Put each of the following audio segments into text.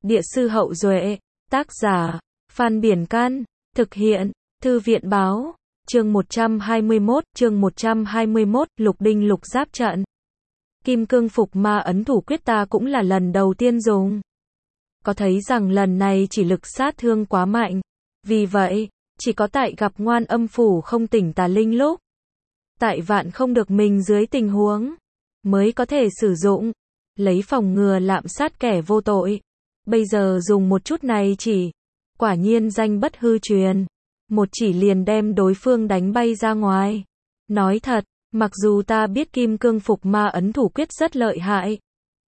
Địa sư Hậu Duệ, tác giả, Phan Biển Can, thực hiện, Thư viện Báo, chương 121, Lục Đinh Lục Giáp trận. Kim cương phục ma ấn thủ quyết ta cũng là lần đầu tiên dùng. Có thấy rằng lần này chỉ lực sát thương quá mạnh. Vì vậy, chỉ có tại gặp Ngoan Âm Phủ không tỉnh tà linh lúc. Tại vạn không được mình dưới tình huống, mới có thể sử dụng. Lấy phòng ngừa lạm sát kẻ vô tội. Bây giờ dùng một chút này chỉ. Quả nhiên danh bất hư truyền. Một chỉ liền đem đối phương đánh bay ra ngoài. Nói thật, mặc dù ta biết kim cương phục ma ấn thủ quyết rất lợi hại.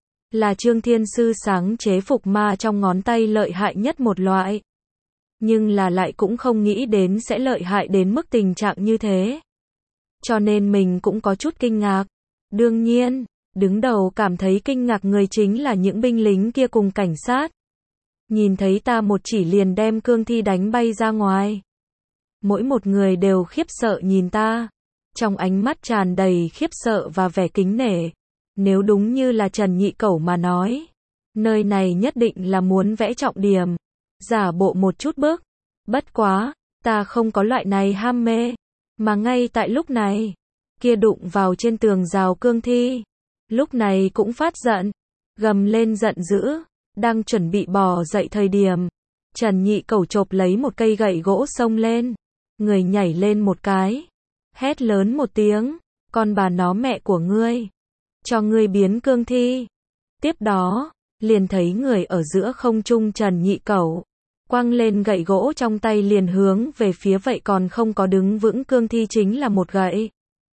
Là Trương Thiên Sư sáng chế phục ma trong ngón tay lợi hại nhất một loại. Nhưng là lại cũng không nghĩ đến sẽ lợi hại đến mức tình trạng như thế. Cho nên mình cũng có chút kinh ngạc. Đương nhiên, đứng đầu cảm thấy kinh ngạc người chính là những binh lính kia cùng cảnh sát. Nhìn thấy ta một chỉ liền đem cương thi đánh bay ra ngoài. Mỗi một người đều khiếp sợ nhìn ta. Trong ánh mắt tràn đầy khiếp sợ và vẻ kính nể. Nếu đúng như là Trần Nhị Cẩu mà nói, nơi này nhất định là muốn vẽ trọng điểm, giả bộ một chút bức. Bất quá, ta không có loại này ham mê, mà ngay tại lúc này, kia đụng vào trên tường rào cương thi, lúc này cũng phát giận, gầm lên giận dữ, đang chuẩn bị bò dậy thời điểm, Trần Nhị Cẩu chộp lấy một cây gậy gỗ xông lên, người nhảy lên một cái, hét lớn một tiếng, con bà nó mẹ của ngươi, cho ngươi biến cương thi. Tiếp đó, liền thấy người ở giữa không trung Trần Nhị Cẩu, quăng lên gậy gỗ trong tay liền hướng về phía vậy còn không có đứng vững cương thi chính là một gậy.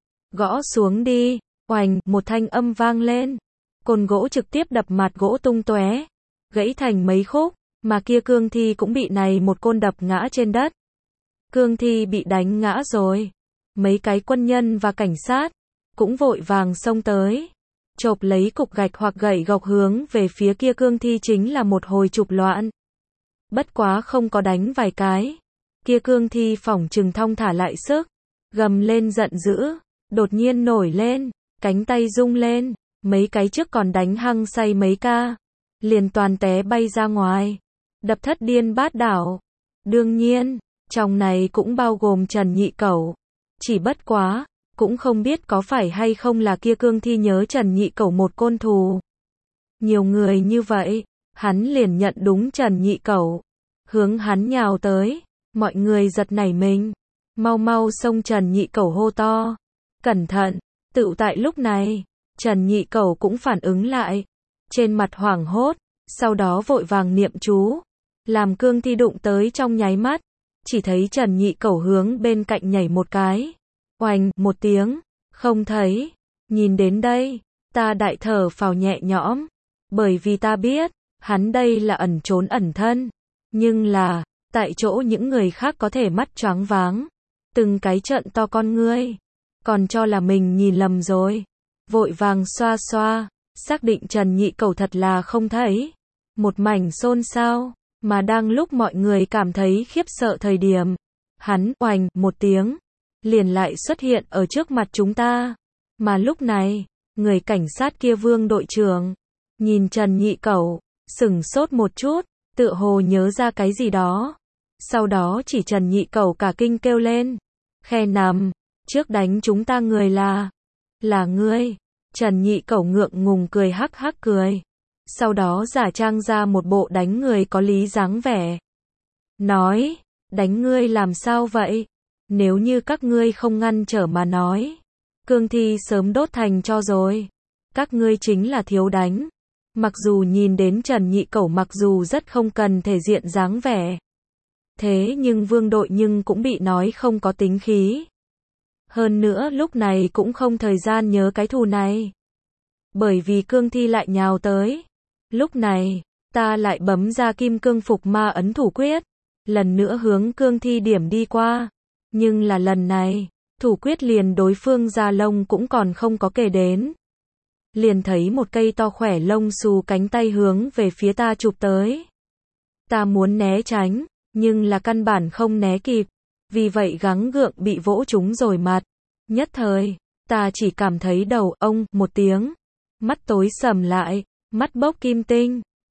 Gõ xuống đi, oành, một thanh âm vang lên, côn gỗ trực tiếp đập mặt gỗ tung tóe, gãy thành mấy khúc, mà kia cương thi cũng bị này một côn đập ngã trên đất. Cương thi bị đánh ngã rồi, mấy cái quân nhân và cảnh sát cũng vội vàng xông tới, chộp lấy cục gạch hoặc gậy gộc hướng về phía kia cương thi chính là một hồi chụp loạn. Bất quá không có đánh vài cái, kia cương thi phỏng chừng thong thả lại sức, gầm lên giận dữ, đột nhiên nổi lên, cánh tay rung lên, mấy cái trước còn đánh hăng say mấy ca, liền toàn té bay ra ngoài, đập thất điên bát đảo. Đương nhiên, trong này cũng bao gồm Trần Nhị Cẩu, chỉ bất quá, cũng không biết có phải hay không là kia cương thi nhớ Trần Nhị Cẩu một côn thù. Nhiều người như vậy, hắn liền nhận đúng Trần Nhị Cẩu, hướng hắn nhào tới, mọi người giật nảy mình, mau mau xông Trần Nhị Cẩu hô to, cẩn thận. Tựu tại lúc này, Trần Nhị Cẩu cũng phản ứng lại, trên mặt hoảng hốt, sau đó vội vàng niệm chú, làm cương thi đụng tới trong nháy mắt, chỉ thấy Trần Nhị Cẩu hướng bên cạnh nhảy một cái, oành, một tiếng, không thấy. Nhìn đến đây, ta đại thở phào nhẹ nhõm, bởi vì ta biết, hắn đây là ẩn trốn ẩn thân, nhưng là, tại chỗ những người khác có thể mắt choáng váng, từng cái trợn to con ngươi, còn cho là mình nhìn lầm rồi, vội vàng xoa xoa, xác định Trần Nhị Cẩu thật là không thấy, một mảnh xôn xao, mà đang lúc mọi người cảm thấy khiếp sợ thời điểm, hắn, oành, một tiếng, liền lại xuất hiện ở trước mặt chúng ta, mà lúc này, người cảnh sát kia Vương đội trưởng, nhìn Trần Nhị Cẩu, sửng sốt một chút, tựa hồ nhớ ra cái gì đó, sau đó chỉ Trần Nhị Cẩu cả kinh kêu lên, khe nằm, trước đánh chúng ta người là ngươi. Trần Nhị Cẩu ngượng ngùng cười hắc hắc cười, sau đó giả trang ra một bộ đánh người có lý dáng vẻ, nói, đánh ngươi làm sao vậy? Nếu như các ngươi không ngăn trở mà nói, cương thi sớm đốt thành tro rồi, các ngươi chính là thiếu đánh. Mặc dù nhìn đến Trần Nhị Cẩu mặc dù rất không cần thể diện dáng vẻ, thế nhưng Vương đội nhưng cũng bị nói không có tính khí. Hơn nữa lúc này cũng không thời gian nhớ cái thù này, bởi vì cương thi lại nhào tới. Lúc này, ta lại bấm ra kim cương phục ma ấn thủ quyết, lần nữa hướng cương thi điểm đi qua, nhưng là lần này, thủ quyết liền đối phương ra lông cũng còn không có kể đến. Liền thấy một cây to khỏe lông xù cánh tay hướng về phía ta chụp tới. Ta muốn né tránh, nhưng là căn bản không né kịp, vì vậy gắng gượng bị vỗ trúng rồi mặt. Nhất thời, ta chỉ cảm thấy đầu ông một tiếng, mắt tối sầm lại, mắt bốc kim tinh,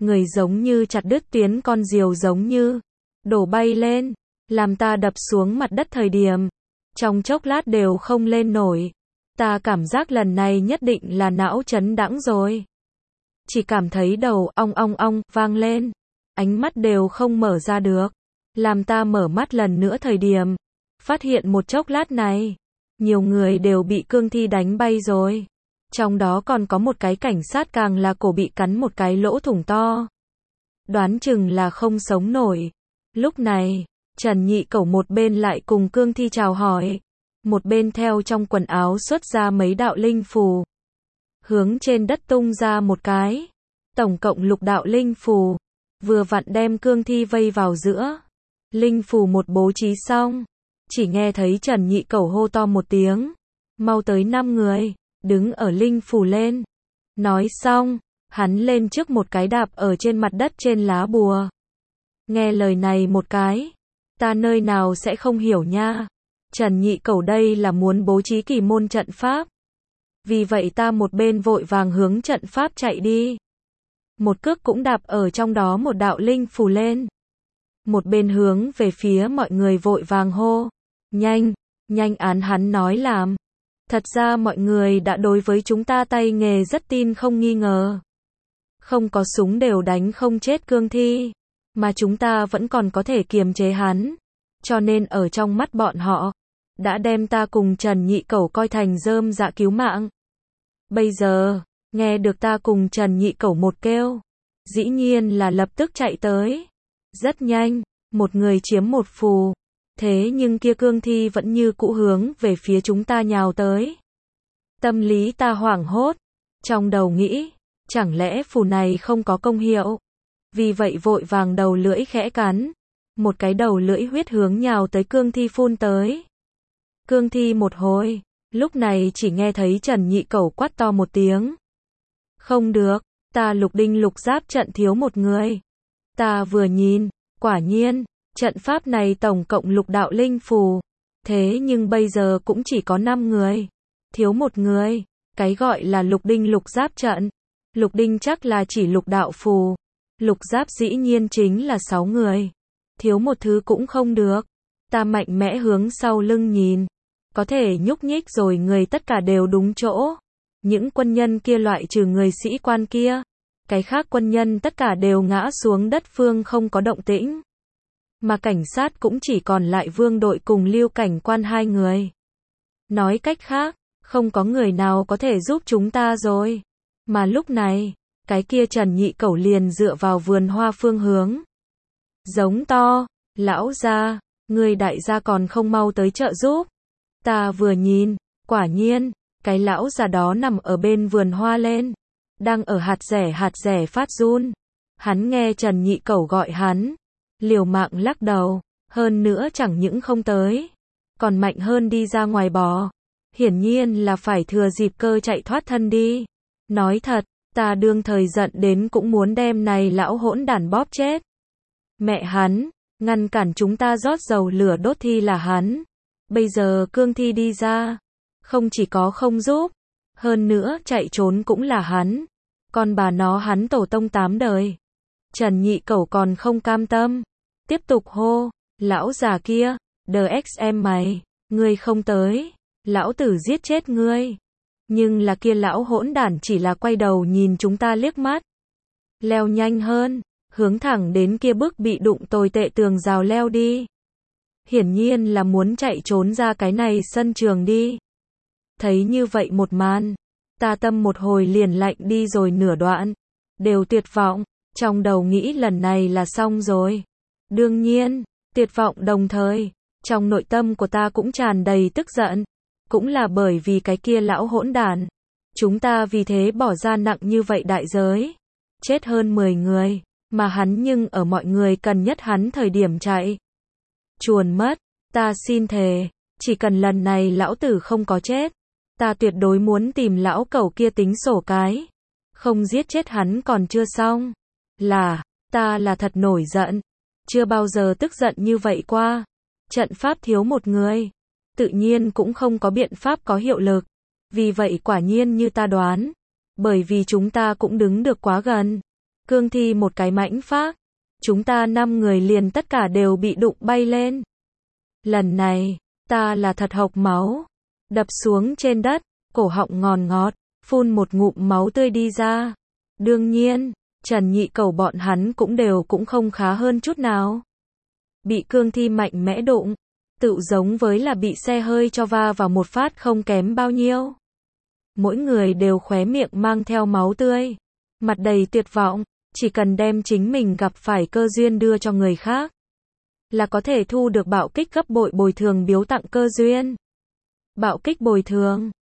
người giống như chặt đứt tuyến, con diều giống như đổ bay lên, làm ta đập xuống mặt đất thời điểm trong chốc lát đều không lên nổi. Ta cảm giác lần này nhất định là não chấn đãng rồi. Chỉ cảm thấy đầu ong ong ong vang lên, ánh mắt đều không mở ra được. Làm ta mở mắt lần nữa thời điểm phát hiện một chốc lát này, nhiều người đều bị cương thi đánh bay rồi. Trong đó còn có một cái cảnh sát càng là cổ bị cắn một cái lỗ thủng to. Đoán chừng là không sống nổi. Lúc này, Trần Nhị Cẩu một bên lại cùng cương thi chào hỏi, một bên theo trong quần áo xuất ra mấy đạo linh phù, hướng trên đất tung ra một cái. Tổng cộng 6 đạo linh phù, vừa vặn đem cương thi vây vào giữa. Linh phù một bố trí xong, chỉ nghe thấy Trần Nhị Cẩu hô to một tiếng, mau tới 5 người, đứng ở linh phù lên. Nói xong, hắn lên trước một cái đạp ở trên mặt đất trên lá bùa. Nghe lời này một cái, ta nơi nào sẽ không hiểu nha. Trần Nhị Cẩu đây là muốn bố trí kỳ môn trận pháp. Vì vậy ta một bên vội vàng hướng trận pháp chạy đi, một cước cũng đạp ở trong đó một đạo linh phù lên. Một bên hướng về phía mọi người vội vàng hô, nhanh, nhanh án hắn nói làm. Thật ra mọi người đã đối với chúng ta tay nghề rất tin không nghi ngờ. Không có súng đều đánh không chết cương thi, mà chúng ta vẫn còn có thể kiềm chế hắn. Cho nên ở trong mắt bọn họ, đã đem ta cùng Trần Nhị Cẩu coi thành rơm dạ cứu mạng. Bây giờ, nghe được ta cùng Trần Nhị Cẩu một kêu, dĩ nhiên là lập tức chạy tới. Rất nhanh, một người chiếm một phù. Thế nhưng kia cương thi vẫn như cũ hướng về phía chúng ta nhào tới. Tâm lý ta hoảng hốt, trong đầu nghĩ, chẳng lẽ phù này không có công hiệu. Vì vậy vội vàng đầu lưỡi khẽ cắn, một cái đầu lưỡi huyết hướng nhào tới cương thi phun tới. Cương thi một hồi, lúc này chỉ nghe thấy Trần Nhị Cẩu quát to một tiếng. Không được, ta Lục Đinh Lục Giáp trận thiếu một người. Ta vừa nhìn, quả nhiên, trận pháp này tổng cộng 6 đạo linh phù. Thế nhưng bây giờ cũng chỉ có 5 người. Thiếu một người. Cái gọi là Lục Đinh Lục Giáp trận. Lục Đinh chắc là chỉ 6 đạo phù. Lục Giáp dĩ nhiên chính là 6 người. Thiếu một thứ cũng không được. Ta mạnh mẽ hướng sau lưng nhìn. Có thể nhúc nhích rồi, người tất cả đều đúng chỗ. Những quân nhân kia loại trừ người sĩ quan kia. Cái khác quân nhân tất cả đều ngã xuống đất phương không có động tĩnh. Mà cảnh sát cũng chỉ còn lại Vương đội cùng Lưu cảnh quan 2 người. Nói cách khác, không có người nào có thể giúp chúng ta rồi. Mà lúc này, cái kia Trần Nhị Cẩu liền dựa vào vườn hoa phương hướng. Giống to, lão gia, người đại gia còn không mau tới trợ giúp. Ta vừa nhìn, quả nhiên, cái lão già đó nằm ở bên vườn hoa lên. Đang ở hạt rẻ phát run. Hắn nghe Trần Nhị Cẩu gọi hắn, liều mạng lắc đầu, hơn nữa chẳng những không tới, còn mạnh hơn đi ra ngoài bò. Hiển nhiên là phải thừa dịp cơ chạy thoát thân đi. Nói thật, ta đương thời giận đến cũng muốn đem này lão hỗn đản bóp chết. Mẹ hắn, ngăn cản chúng ta rót dầu lửa đốt thi là hắn. Bây giờ cương thi đi ra, không chỉ có không giúp, hơn nữa chạy trốn cũng là hắn. Còn bà nó hắn tổ tông 8 đời. Trần Nhị Cẩu còn không cam tâm, tiếp tục hô, lão già kia, DXM mày, ngươi không tới, lão tử giết chết ngươi. Nhưng là kia lão hỗn đản chỉ là quay đầu nhìn chúng ta liếc mắt. Leo nhanh hơn, hướng thẳng đến kia bức bị đụng tồi tệ tường rào leo đi. Hiển nhiên là muốn chạy trốn ra cái này sân trường đi. Thấy như vậy một màn, ta tâm một hồi liền lạnh đi rồi nửa đoạn. Đều tuyệt vọng, trong đầu nghĩ lần này là xong rồi. Đương nhiên, tuyệt vọng đồng thời, trong nội tâm của ta cũng tràn đầy tức giận. Cũng là bởi vì cái kia lão hỗn đản. Chúng ta vì thế bỏ ra nặng như vậy đại giới. Chết hơn 10 người, mà hắn nhưng ở mọi người cần nhất hắn thời điểm chạy. Chuồn mất, ta xin thề, chỉ cần lần này lão tử không có chết, ta tuyệt đối muốn tìm lão cẩu kia tính sổ cái. Không giết chết hắn còn chưa xong. Ta là thật nổi giận. Chưa bao giờ tức giận như vậy qua. Trận pháp thiếu một người. Tự nhiên cũng không có biện pháp có hiệu lực. Vì vậy quả nhiên như ta đoán. Bởi vì chúng ta cũng đứng được quá gần. Cương Thi một cái mãnh phác. Chúng ta 5 người liền tất cả đều bị đụng bay lên. Lần này, ta là thật hộc máu. Đập xuống trên đất, cổ họng ngòn ngọt, phun một ngụm máu tươi đi ra. Đương nhiên, Trần Nhị Cẩu bọn hắn cũng không khá hơn chút nào. Bị Cương Thi mạnh mẽ đụng, tự giống với là bị xe hơi cho va vào một phát không kém bao nhiêu. Mỗi người đều khóe miệng mang theo máu tươi, mặt đầy tuyệt vọng, chỉ cần đem chính mình gặp phải cơ duyên đưa cho người khác, là có thể thu được bạo kích gấp bội bồi thường biếu tặng cơ duyên. Bạo kích bồi thường